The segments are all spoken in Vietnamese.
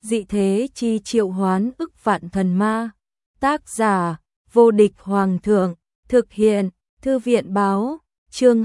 dị thế chi triệu hoán ức vạn thần ma. Tác giả, vô địch hoàng thượng, thực hiện, thư viện báo, chương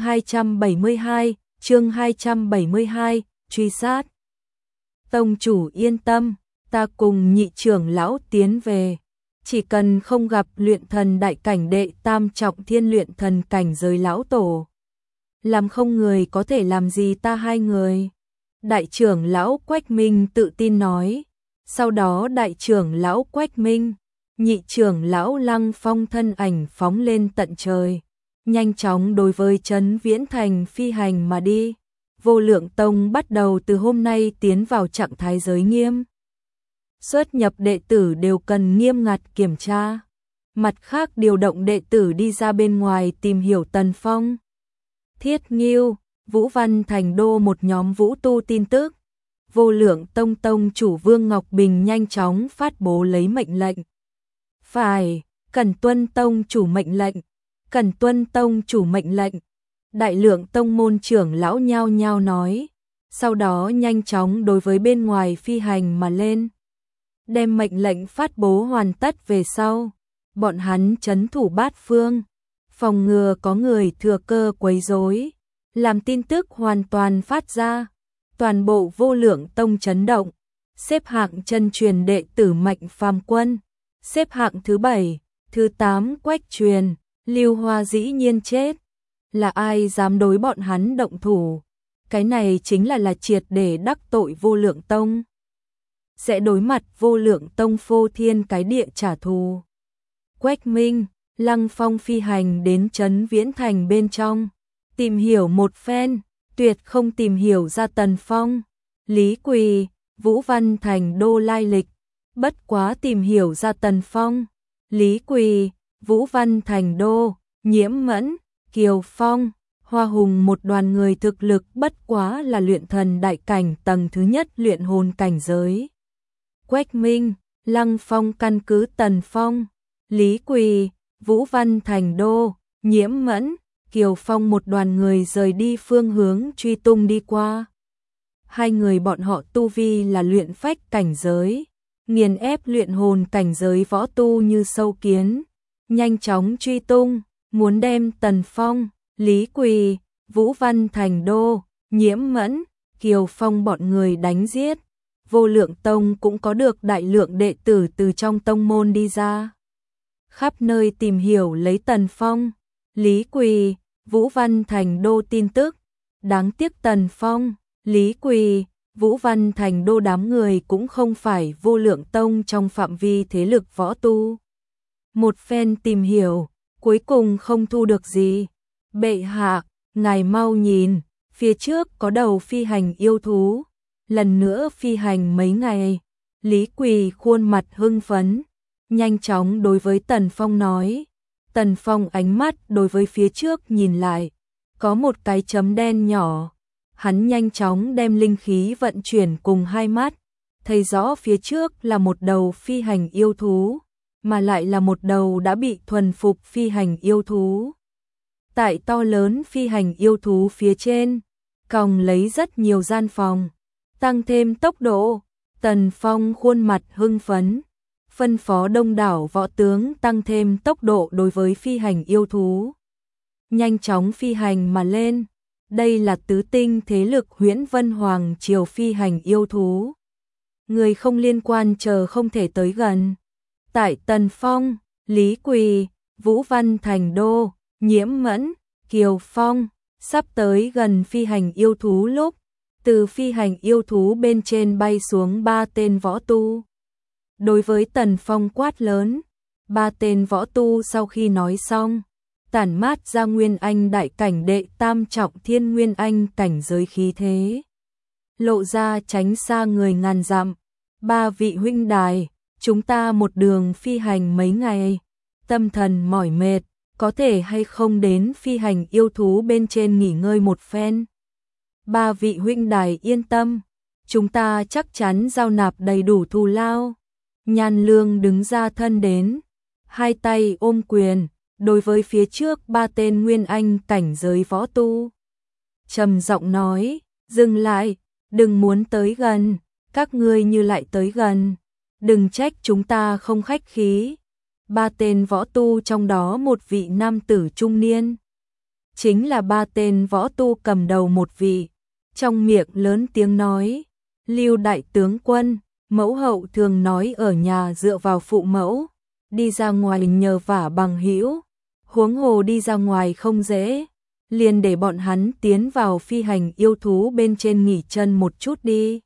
272, truy sát. Tông chủ yên tâm, ta cùng nhị trưởng lão tiến về. Chỉ cần không gặp luyện thần đại cảnh đệ tam trọng thiên luyện thần cảnh giới lão tổ. Làm không người có thể làm gì ta hai người. Đại trưởng lão Quách Minh tự tin nói. Sau đó đại trưởng lão Quách Minh, nhị trưởng lão Lăng Phong thân ảnh phóng lên tận trời. Nhanh chóng đối với Trấn Viễn Thành phi hành mà đi. Vô Lượng Tông bắt đầu từ hôm nay tiến vào trạng thái giới nghiêm. Xuất nhập đệ tử đều cần nghiêm ngặt kiểm tra. Mặt khác điều động đệ tử đi ra bên ngoài tìm hiểu Tần Phong. Thiết Nghiêu, Vũ Văn Thành Đô một nhóm vũ tu tin tức. Vô Lượng Tông tông chủ Vương Ngọc Bình nhanh chóng phát bố lấy mệnh lệnh. Phải, cần tuân tông chủ mệnh lệnh, cần tuân tông chủ mệnh lệnh. Đại Lượng Tông môn trưởng lão nhao nhao nói. Sau đó nhanh chóng đối với bên ngoài phi hành mà lên. Đem mệnh lệnh phát bố hoàn tất về sau, bọn hắn trấn thủ bát phương, phòng ngừa có người thừa cơ quấy rối, làm tin tức hoàn toàn phát ra, toàn bộ Vô Lượng Tông chấn động, xếp hạng chân truyền đệ tử Mạnh Phàm Quân, xếp hạng thứ 7, thứ 8 Quách Truyền, Lưu Hoa dĩ nhiên chết, là ai dám đối bọn hắn động thủ, cái này chính là triệt để đắc tội Vô Lượng Tông. Sẽ đối mặt Vô Lượng Tông phô thiên cái địa trả thù. Quách Minh, Lăng Phong phi hành đến Trấn Viễn Thành bên trong, tìm hiểu một phen, tuyệt không tìm hiểu ra Tần Phong, Lý Quỳ, Vũ Văn Thành Đô lai lịch, bất quá tìm hiểu ra Tần Phong, Lý Quỳ, Vũ Văn Thành Đô, Nhiễm Mẫn, Kiều Phong, Hoa Hùng một đoàn người thực lực bất quá là luyện thần đại cảnh tầng thứ nhất luyện hồn cảnh giới. Quách Minh, Lăng Phong căn cứ Tần Phong, Lý Quỳ, Vũ Văn Thành Đô, Nhiễm Mẫn, Kiều Phong một đoàn người rời đi phương hướng truy tung đi qua. Hai người bọn họ tu vi là luyện phách cảnh giới, nghiền ép luyện hồn cảnh giới võ tu như sâu kiến, nhanh chóng truy tung, muốn đem Tần Phong, Lý Quỳ, Vũ Văn Thành Đô, Nhiễm Mẫn, Kiều Phong bọn người đánh giết. Vô Lượng Tông cũng có được đại lượng đệ tử từ trong tông môn đi ra. Khắp nơi tìm hiểu lấy Tần Phong, Lý Quỳ, Vũ Văn Thành Đô tin tức. Đáng tiếc Tần Phong, Lý Quỳ, Vũ Văn Thành Đô đám người cũng không phải Vô Lượng Tông trong phạm vi thế lực võ tu. Một phen tìm hiểu, cuối cùng không thu được gì. Bệ hạ, ngài mau nhìn, phía trước có đầu phi hành yêu thú. Lần nữa phi hành mấy ngày, Lý Quỳ khuôn mặt hưng phấn, nhanh chóng đối với Tần Phong nói. Tần Phong ánh mắt đối với phía trước nhìn lại, có một cái chấm đen nhỏ. Hắn nhanh chóng đem linh khí vận chuyển cùng hai mắt, thấy rõ phía trước là một đầu phi hành yêu thú, mà lại là một đầu đã bị thuần phục phi hành yêu thú. Tại to lớn phi hành yêu thú phía trên, còng lấy rất nhiều gian phòng. Tăng thêm tốc độ, Tần Phong khuôn mặt hưng phấn, phân phó đông đảo võ tướng tăng thêm tốc độ đối với phi hành yêu thú. Nhanh chóng phi hành mà lên, đây là tứ tinh thế lực Huyễn Vân Hoàng Triều phi hành yêu thú. Người không liên quan chờ không thể tới gần. Tại Tần Phong, Lý Quỳ, Vũ Văn Thành Đô, Nhiễm Mẫn, Kiều Phong, sắp tới gần phi hành yêu thú lúc, từ phi hành yêu thú bên trên bay xuống 3 tên võ tu. Đối với Tần Phong quát lớn, 3 tên võ tu sau khi nói xong, tản mát ra Nguyên Anh đại cảnh đệ tam trọng thiên Nguyên Anh cảnh giới khí thế. Lộ ra tránh xa người ngàn dặm, 3 vị huynh đài, chúng ta một đường phi hành mấy ngày, tâm thần mỏi mệt, có thể hay không đến phi hành yêu thú bên trên nghỉ ngơi một phen. 3 vị huynh đài yên tâm, chúng ta chắc chắn giao nạp đầy đủ thù lao. Nhan Lương đứng ra thân đến, hai tay ôm quyền, đối với phía trước 3 tên Nguyên Anh cảnh giới võ tu. Trầm giọng nói, dừng lại, đừng muốn tới gần, các ngươi như lại tới gần, đừng trách chúng ta không khách khí. Ba tên võ tu trong đó một vị nam tử trung niên, chính là ba tên võ tu cầm đầu một vị, trong miệng lớn tiếng nói, Lưu đại tướng quân, mẫu hậu thường nói ở nhà dựa vào phụ mẫu, đi ra ngoài nhờ vả bằng hữu, huống hồ đi ra ngoài không dễ, liền để bọn hắn tiến vào phi hành yêu thú bên trên nghỉ chân một chút đi.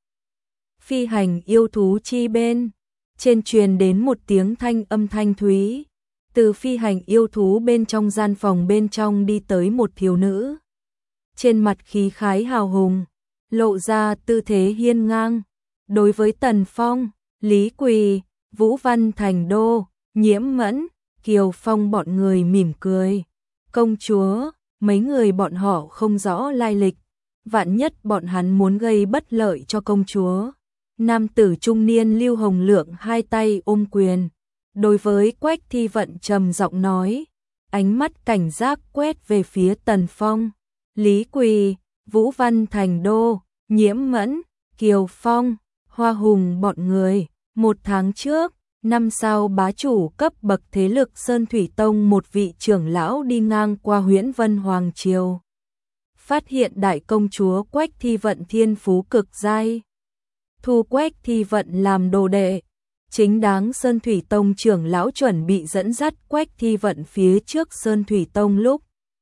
Phi hành yêu thú chi bên, trên truyền đến một tiếng thanh âm thanh thúy, từ phi hành yêu thú bên trong gian phòng bên trong đi tới một thiếu nữ. Trên mặt khí khái hào hùng, lộ ra tư thế hiên ngang, đối với Tần Phong, Lý Quỳ, Vũ Văn Thành Đô, Nhiễm Mẫn, Kiều Phong bọn người mỉm cười. Công chúa, mấy người bọn họ không rõ lai lịch, vạn nhất bọn hắn muốn gây bất lợi cho công chúa. Nam tử trung niên Lưu Hồng Lượng hai tay ôm quyền, đối với Quách Thi Vận trầm giọng nói, ánh mắt cảnh giác quét về phía Tần Phong, Lý Quỳ, Vũ Văn Thành Đô, Nhiễm Mẫn, Kiều Phong, Hoa Hùng bọn người. Một tháng trước, năm sao bá chủ cấp bậc thế lực Sơn Thủy Tông một vị trưởng lão đi ngang qua Huyễn Vân Hoàng Triều, phát hiện đại công chúa Quách Thi Vận thiên phú cực giai, thu Quách Thi Vận làm đồ đệ. Chính đáng Sơn Thủy Tông trưởng lão chuẩn bị dẫn dắt Quách Thi Vận phía trước Sơn Thủy Tông lúc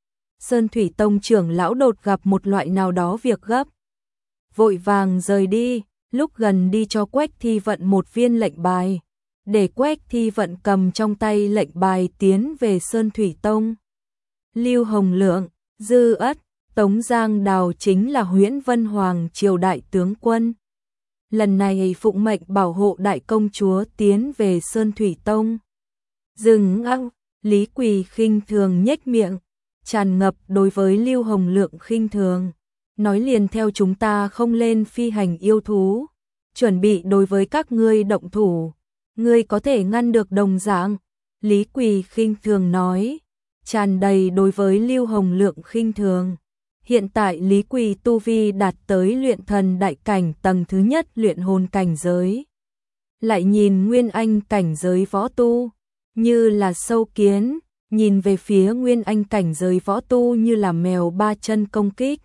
Sơn Thủy Tông trưởng lão đột gặp một loại nào đó việc gấp, vội vàng rời đi, lúc gần đi cho Quách Thi Vận một viên lệnh bài, để Quách Thi Vận cầm trong tay lệnh bài tiến về Sơn Thủy Tông. Lưu Hồng Lượng, Dư Ất, Tống Giang Đào chính là Huyễn Vân Hoàng triều đại tướng quân. Lần này phụng mệnh bảo hộ đại công chúa tiến về Sơn Thủy Tông. Dừng ăng, Lý Quỳ khinh thường nhếch miệng, tràn ngập đối với Lưu Hồng Lượng khinh thường, nói liền theo chúng ta không lên phi hành yêu thú, chuẩn bị đối với các ngươi động thủ, ngươi có thể ngăn được đồng dạng. Lý Quỳ khinh thường nói, tràn đầy đối với Lưu Hồng Lượng khinh thường. Hiện tại Lý Quỳ tu vi đạt tới luyện thần đại cảnh tầng thứ nhất luyện hồn cảnh giới. Lại nhìn Nguyên Anh cảnh giới võ tu, như là sâu kiến, nhìn về phía Nguyên Anh cảnh giới võ tu như là mèo ba chân công kích.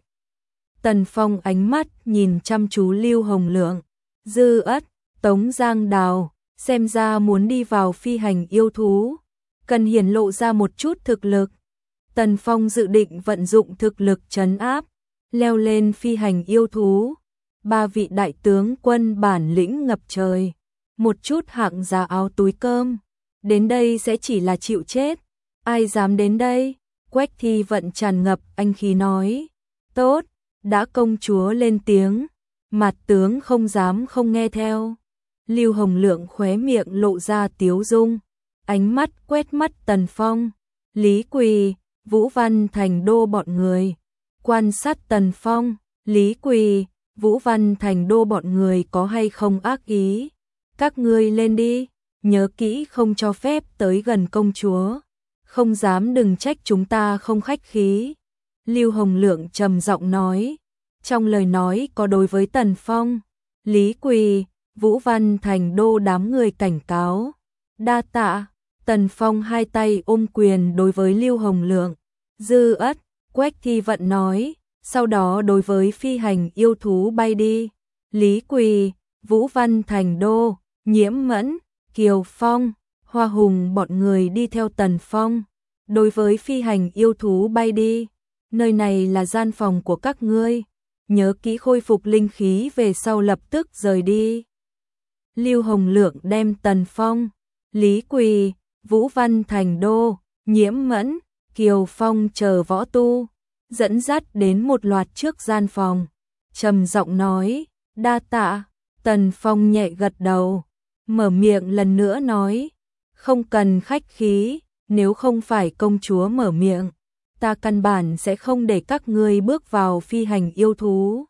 Tần Phong ánh mắt nhìn chăm chú Lưu Hồng Lượng, Dư Ất, Tống Giang Đào, xem ra muốn đi vào phi hành yêu thú, cần hiển lộ ra một chút thực lực. Tần Phong dự định vận dụng thực lực trấn áp, leo lên phi hành yêu thú. Ba vị đại tướng quân bản lĩnh ngập trời, một chút hạng giá áo túi cơm, đến đây sẽ chỉ là chịu chết. Ai dám đến đây? Quách Thi Vận tràn ngập anh khí nói, tốt, đã công chúa lên tiếng, mặt tướng không dám không nghe theo. Lưu Hồng Lượng khóe miệng lộ ra tiếu dung, ánh mắt quét mắt Tần Phong, Lý Quỳ, Vũ Văn Thành Đô bọn người, quan sát Tần Phong, Lý Quỳ, Vũ Văn Thành Đô bọn người có hay không ác ý. Các ngươi lên đi, nhớ kỹ không cho phép tới gần công chúa, không dám đừng trách chúng ta không khách khí. Lưu Hồng Lượng trầm giọng nói, trong lời nói có đối với Tần Phong, Lý Quỳ, Vũ Văn Thành Đô đám người cảnh cáo. Đa tạ. Tần Phong hai tay ôm quyền đối với Lưu Hồng Lượng, Dư Ất, Quách Thi Vận nói, sau đó đối với phi hành yêu thú bay đi. Lý Quỳ, Vũ Văn Thành Đô, Nhiễm Mẫn, Kiều Phong, Hoa Hùng bọn người đi theo Tần Phong, đối với phi hành yêu thú bay đi. Nơi này là gian phòng của các ngươi, nhớ kỹ khôi phục linh khí về sau lập tức rời đi. Lưu Hồng Lượng đem Tần Phong, Lý Quỳ, Vũ Văn Thành Đô, Nhiễm Mẫn, Kiều Phong chờ võ tu, dẫn dắt đến một loạt trước gian phòng, trầm giọng nói, đa tạ. Tần Phong nhẹ gật đầu, mở miệng lần nữa nói, không cần khách khí, nếu không phải công chúa mở miệng, ta căn bản sẽ không để các ngươi bước vào phi hành yêu thú.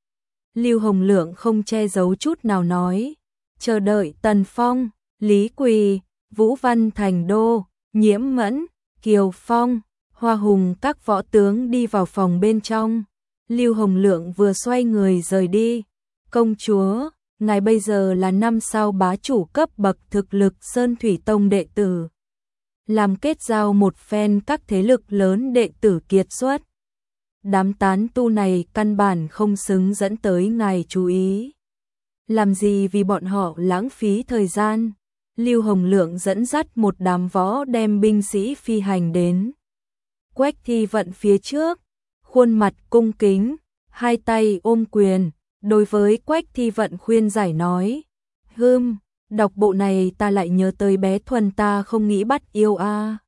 Lưu Hồng Lượng không che giấu chút nào nói, chờ đợi Tần Phong, Lý Quỳ, Vũ Văn Thành Đô, Nhiễm Mẫn, Kiều Phong, Hoa Hùng các võ tướng đi vào phòng bên trong. Lưu Hồng Lượng vừa xoay người rời đi. Công chúa, ngài bây giờ là 5 sao bá chủ cấp bậc thực lực Sơn Thủy Tông đệ tử. Làm kết giao một phen các thế lực lớn đệ tử kiệt xuất. Đám tán tu này căn bản không xứng dẫn tới ngài chú ý. Làm gì vì bọn họ lãng phí thời gian. Lưu Hồng Lượng dẫn dắt một đám võ đem binh sĩ phi hành đến. Quách Thi Vận phía trước, khuôn mặt cung kính, hai tay ôm quyền, đối với Quách Thi Vận khuyên giải nói. Đọc bộ này ta lại nhớ tới bé Thuần ta không nghĩ bắt yêu a.